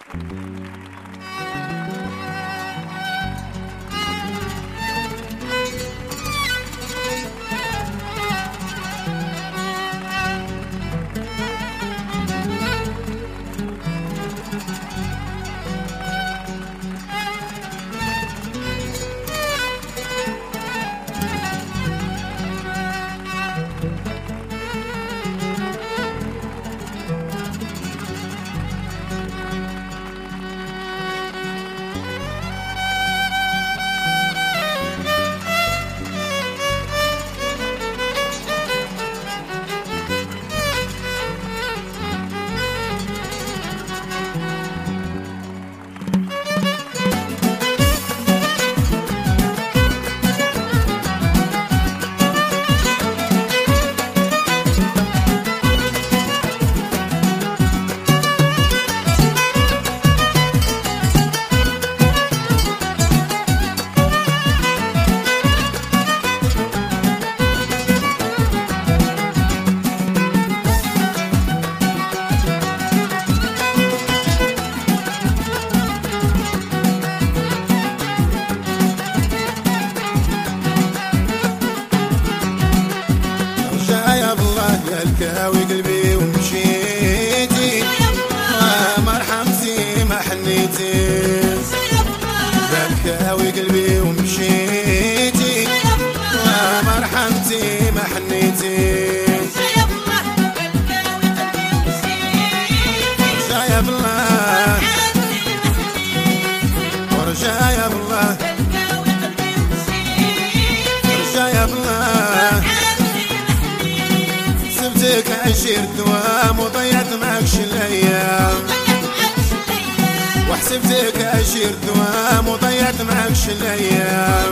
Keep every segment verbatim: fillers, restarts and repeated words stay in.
الكاوي قلبي ومشيتي ما رحمتي ما حنيتي، الكاوي قلبي ومشيتي ما رحمتي ما حنيتي. رجايا بالله ورجايا بالله رجايا بالله، سبتك عشير دوام وضيعت معكش الايام، وحسبتك عشير دوام وضيعت معكش الايام.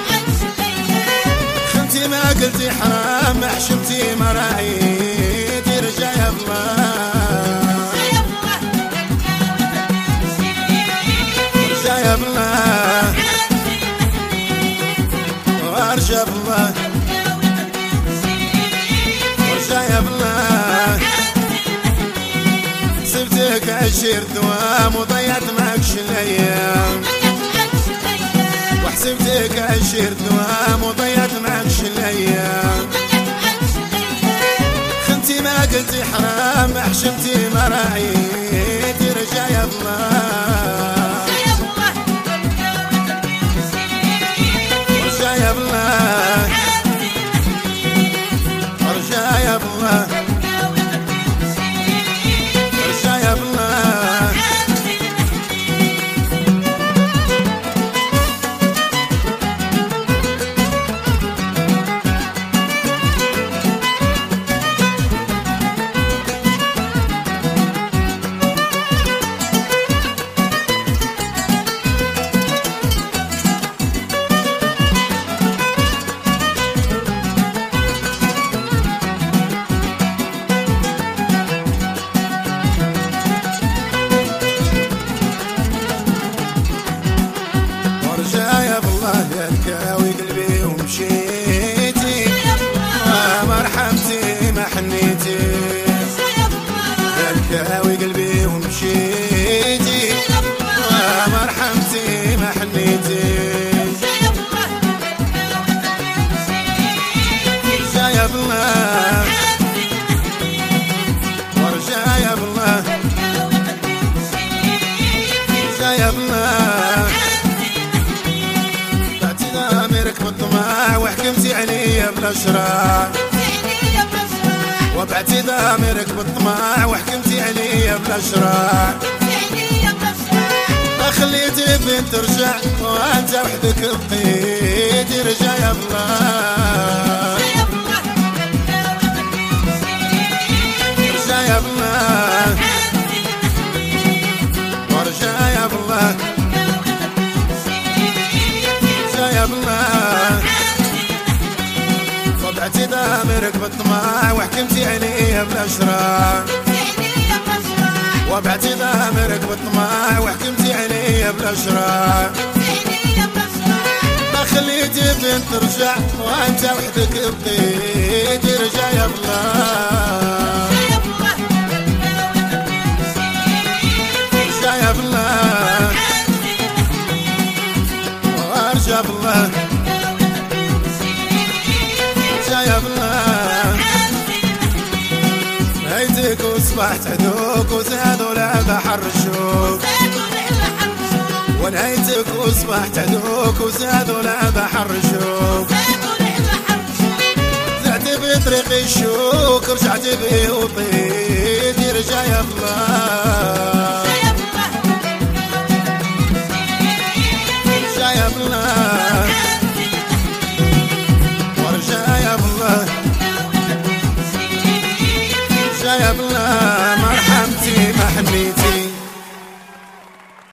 خنتي ما قلتي حرام ما حشمتي ما راعيتي. رجايا بالله رجايا بالله وارجى بالله رجايا بالله، سبتك عشير دوام وضيعت معكش الايام، وحسبتك عشير دوام وضيعت معكش الايام. خنتي ما قلتي حرام ما حشمتي ما راعيتي. رجايا بالله رجايا بالله رجايا بالله رجايا بالله، يا الكاوي قلبي ومشيتي ما رحمتي ما حنيتي. يا الكاوي قلبي ومشيتي ما رحمتي ما حنيتي. رجايا بالله ورجايا بالله رجايا بالله، بالطمع وحكمتي عليا بلا شراع، وبعتي ضامرك بالطمع وحكمتي عليا بلا شراع. ما خليتي بنت ترجع وانت وحدك بقيتي. رجايا بالله رجايا بالله ورجايا بالله رجايا بالله، وضعتي ضامرك بالطمع وحكمتي عليا بلا شراع، وبعتي ضامرك بالطمع وحكمتي عليا بلا شراع. ما خليتي بنت ترجع وانت وحدك بقيتي. رجايا بالله رجايا بالله يا بالله يا بالله هيتك وصبحت عدوك وزادوا لبحر الشوق ونهيتك وصبحت عدوك وزادوا لبحر الشوق طلعت بطريق الشوك رجعت بيه وطيت يرجع يا بالله